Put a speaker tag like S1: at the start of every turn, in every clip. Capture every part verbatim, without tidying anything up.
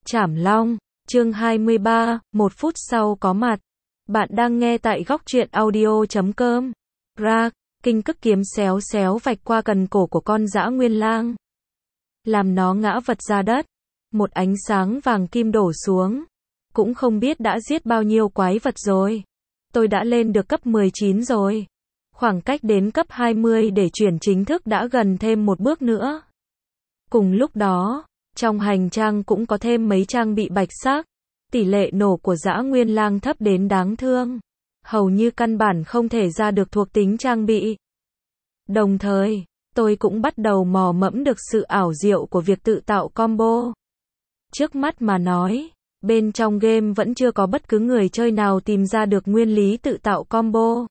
S1: Trảm Long, chương hai mươi ba, một phút sau có mặt. Bạn đang nghe tại góc truyện audio chấm com. Ra, kinh cức kiếm xéo xéo vạch qua cần cổ của con dã nguyên lang, làm nó ngã vật ra đất. Một ánh sáng vàng kim đổ xuống. Cũng không biết đã giết bao nhiêu quái vật rồi. Tôi đã lên được cấp mười chín rồi. Khoảng cách đến cấp hai mươi để chuyển chính thức đã gần thêm một bước nữa. Cùng lúc đó, trong hành trang cũng có thêm mấy trang bị bạch sắc. Tỷ lệ nổ của dã nguyên lang thấp đến đáng thương. Hầu như căn bản không thể ra được thuộc tính trang bị. Đồng thời, tôi cũng bắt đầu mò mẫm được sự ảo diệu của việc tự tạo combo. Trước mắt mà nói, bên trong game vẫn chưa có bất cứ người chơi nào tìm ra được nguyên lý tự tạo combo.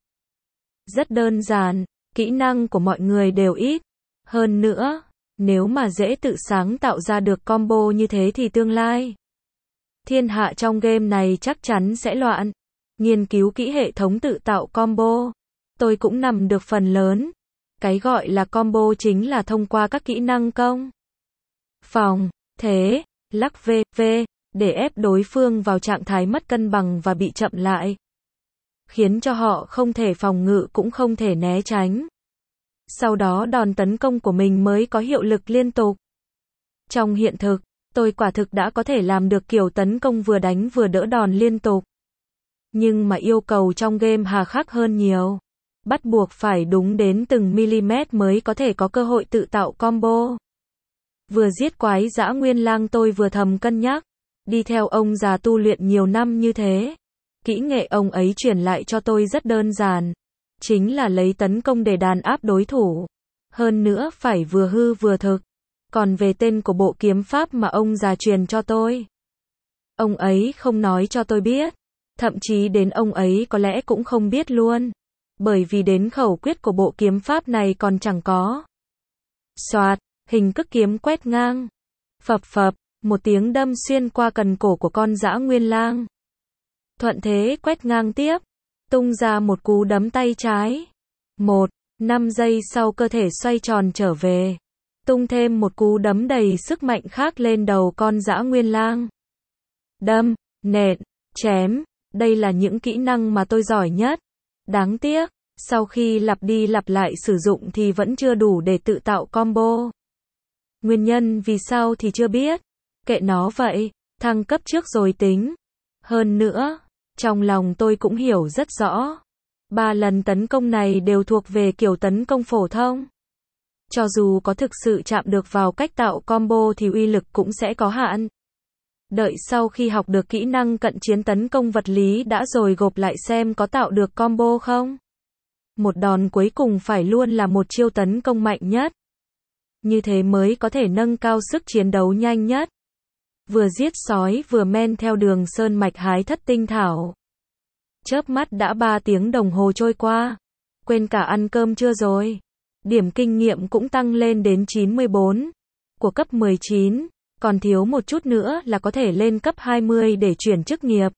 S1: Rất đơn giản, kỹ năng của mọi người đều ít. Hơn nữa, nếu mà dễ tự sáng tạo ra được combo như thế thì tương lai thiên hạ trong game này chắc chắn sẽ loạn. Nghiên cứu kỹ hệ thống tự tạo combo, tôi cũng nằm được phần lớn. Cái gọi là combo chính là thông qua các kỹ năng công, phòng, thế, lắc vê vê, để ép đối phương vào trạng thái mất cân bằng và bị chậm lại. Khiến cho họ không thể phòng ngự cũng không thể né tránh. Sau đó đòn tấn công của mình mới có hiệu lực liên tục. Trong hiện thực, tôi quả thực đã có thể làm được kiểu tấn công vừa đánh vừa đỡ đòn liên tục. Nhưng mà yêu cầu trong game hà khắc hơn nhiều. Bắt buộc phải đúng đến từng mm mới có thể có cơ hội tự tạo combo. Vừa giết quái dã nguyên lang tôi vừa thầm cân nhắc. Đi theo ông già tu luyện nhiều năm như thế. Kỹ nghệ ông ấy truyền lại cho tôi rất đơn giản. Chính là lấy tấn công để đàn áp đối thủ. Hơn nữa phải vừa hư vừa thực. Còn về tên của bộ kiếm pháp mà ông già truyền cho tôi, ông ấy không nói cho tôi biết. Thậm chí đến ông ấy có lẽ cũng không biết luôn. Bởi vì đến khẩu quyết của bộ kiếm pháp này còn chẳng có. Xoạt, hình cức kiếm quét ngang. Phập phập, một tiếng đâm xuyên qua cần cổ của con dã nguyên lang. Thuận thế quét ngang tiếp. Tung ra một cú đấm tay trái. Một, năm giây sau cơ thể xoay tròn trở về. Tung thêm một cú đấm đầy sức mạnh khác lên đầu con dã nguyên lang. Đâm, nện, chém. Đây là những kỹ năng mà tôi giỏi nhất. Đáng tiếc, sau khi lặp đi lặp lại sử dụng thì vẫn chưa đủ để tự tạo combo. Nguyên nhân vì sao thì chưa biết. Kệ nó vậy, thăng cấp trước rồi tính. Hơn nữa, trong lòng tôi cũng hiểu rất rõ. Ba lần tấn công này đều thuộc về kiểu tấn công phổ thông. Cho dù có thực sự chạm được vào cách tạo combo thì uy lực cũng sẽ có hạn. Đợi sau khi học được kỹ năng cận chiến tấn công vật lý đã rồi gộp lại xem có tạo được combo không. Một đòn cuối cùng phải luôn là một chiêu tấn công mạnh nhất. Như thế mới có thể nâng cao sức chiến đấu nhanh nhất. Vừa giết sói vừa men theo đường sơn mạch hái thất tinh thảo. Chớp mắt đã ba tiếng đồng hồ trôi qua. Quên cả ăn cơm chưa rồi. Điểm kinh nghiệm cũng tăng lên đến chín mươi bốn. Của cấp mười chín. Còn thiếu một chút nữa là có thể lên cấp hai mươi để chuyển chức nghiệp.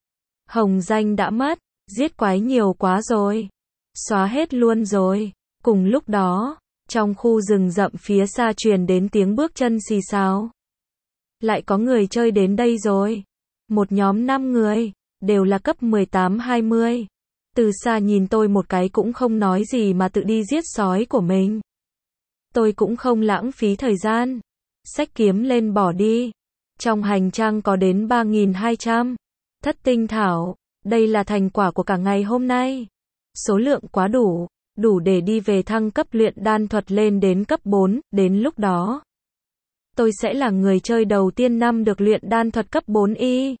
S1: Hồng danh đã mất. Giết quái nhiều quá rồi. Xóa hết luôn rồi. Cùng lúc đó, trong khu rừng rậm phía xa truyền đến tiếng bước chân xì xào. Lại có người chơi đến đây rồi. Một nhóm năm người, đều là cấp mười tám hai mươi. Từ xa nhìn tôi một cái cũng không nói gì mà tự đi giết sói của mình. Tôi cũng không lãng phí thời gian. Xách kiếm lên bỏ đi. Trong hành trang có đến ba nghìn hai trăm. Thất tinh thảo. Đây là thành quả của cả ngày hôm nay. Số lượng quá đủ. Đủ để đi về thăng cấp luyện đan thuật lên đến cấp bốn. Đến lúc đó, tôi sẽ là người chơi đầu tiên năm được luyện đan thuật cấp bốn y.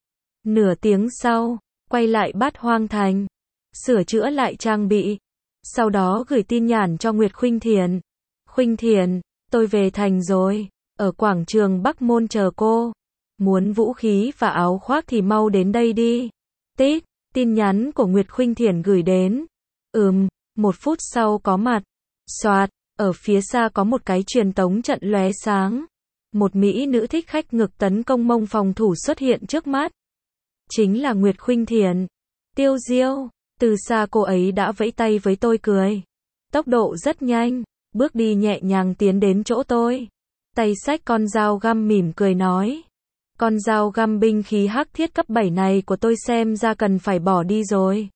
S1: Nửa tiếng sau, quay lại Bát Hoang Thành. Sửa chữa lại trang bị. Sau đó gửi tin nhắn cho Nguyệt Khuynh Thiền. Khuynh Thiền, tôi về thành rồi. Ở quảng trường Bắc Môn chờ cô. Muốn vũ khí và áo khoác thì mau đến đây đi. Tít, tin nhắn của Nguyệt Khuynh Thiền gửi đến. Ừm, một phút sau có mặt. Xoạt, ở phía xa có một cái truyền tống trận lóe sáng. Một mỹ nữ thích khách ngực tấn công mông phòng thủ xuất hiện trước mắt. Chính là Nguyệt Khuynh Thiền. Tiêu Diêu, từ xa cô ấy đã vẫy tay với tôi cười. Tốc độ rất nhanh, bước đi nhẹ nhàng tiến đến chỗ tôi. Tay xách con dao găm mỉm cười nói. Con dao găm binh khí hắc thiết cấp bảy này của tôi xem ra cần phải bỏ đi rồi.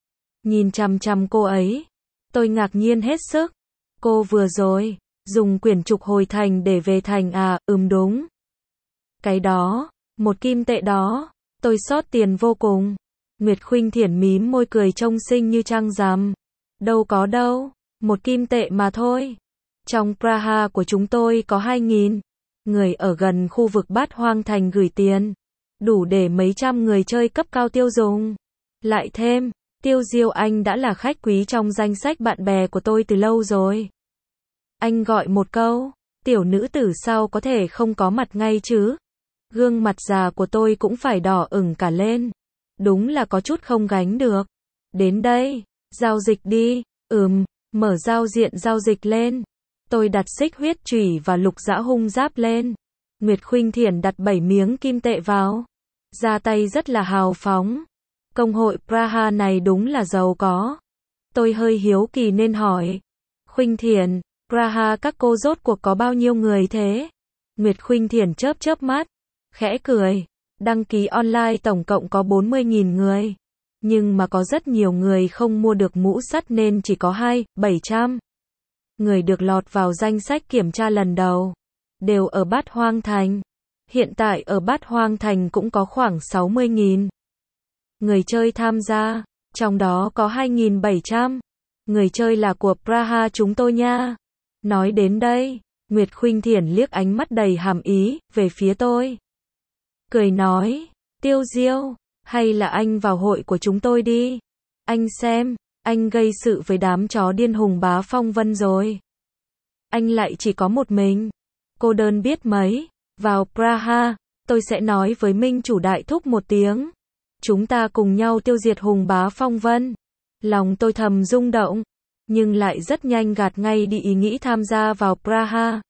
S1: Nhìn chằm chằm cô ấy, tôi ngạc nhiên hết sức. Cô vừa rồi, dùng quyển trục hồi thành để về thành à, ừm đúng. Cái đó, một kim tệ đó, tôi xót tiền vô cùng. Nguyệt Khuynh Thiển mím môi cười trông xinh như trăng rằm. Đâu có đâu, một kim tệ mà thôi. Trong Praha của chúng tôi có hai nghìn người ở gần khu vực Bát Hoang Thành gửi tiền, đủ để mấy trăm người chơi cấp cao tiêu dùng. Lại thêm, Tiêu Diêu anh đã là khách quý trong danh sách bạn bè của tôi từ lâu rồi. Anh gọi một câu, tiểu nữ tử sao có thể không có mặt ngay chứ? Gương mặt già của tôi cũng phải đỏ ửng cả lên. Đúng là có chút không gánh được. Đến đây, giao dịch đi. Ừm, mở giao diện giao dịch lên. Tôi đặt xích huyết chủy và lục dã hung giáp lên. Nguyệt Khuynh Thiển đặt bảy miếng kim tệ vào. Ra tay rất là hào phóng. Công hội Praha này đúng là giàu có. Tôi hơi hiếu kỳ nên hỏi. Khuynh Thiển, Praha các cô rốt cuộc có bao nhiêu người thế? Nguyệt Khuynh Thiển chớp chớp mắt, khẽ cười. Đăng ký online tổng cộng có bốn mươi nghìn người. Nhưng mà có rất nhiều người không mua được mũ sắt nên chỉ có hai, bảy trăm người được lọt vào danh sách kiểm tra lần đầu. Đều ở Bát Hoang Thành. Hiện tại ở Bát Hoang Thành cũng có khoảng sáu mươi nghìn người chơi tham gia. Trong đó có hai nghìn bảy trăm người chơi là của Praha chúng tôi nha. Nói đến đây, Nguyệt Khuynh Thiển liếc ánh mắt đầy hàm ý về phía tôi. Cười nói, Tiêu Diêu, hay là anh vào hội của chúng tôi đi. Anh xem, anh gây sự với đám chó điên Hùng Bá Phong Vân rồi. Anh lại chỉ có một mình. Cô đơn biết mấy. Vào Praha, tôi sẽ nói với Minh chủ đại thúc một tiếng. Chúng ta cùng nhau tiêu diệt Hùng Bá Phong Vân. Lòng tôi thầm rung động, nhưng lại rất nhanh gạt ngay đi ý nghĩ tham gia vào Praha.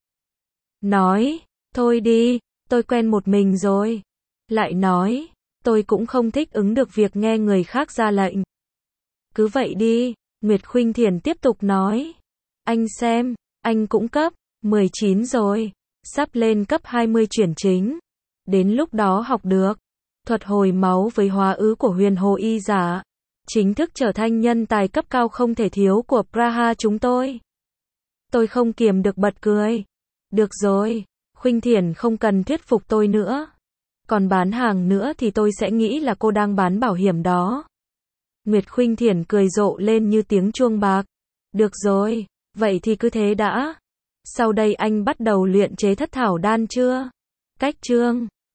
S1: Nói, thôi đi, tôi quen một mình rồi. Lại nói, tôi cũng không thích ứng được việc nghe người khác ra lệnh. Cứ vậy đi, Nguyệt Khuynh Thiển tiếp tục nói. Anh xem, anh cũng cấp mười chín rồi, sắp lên cấp hai mươi chuyển chính. Đến lúc đó học được thuật hồi máu với hóa ứ của Huyền Hồ Y giả, chính thức trở thành nhân tài cấp cao không thể thiếu của Praha chúng tôi. Tôi không kiềm được bật cười. Được rồi, Khuynh Thiển không cần thuyết phục tôi nữa. Còn bán hàng nữa thì tôi sẽ nghĩ là cô đang bán bảo hiểm đó. Nguyệt Khuynh Thiển cười rộ lên như tiếng chuông bạc. Được rồi, vậy thì cứ thế đã. Sau đây anh bắt đầu luyện chế thất thảo đan chưa? Cách chương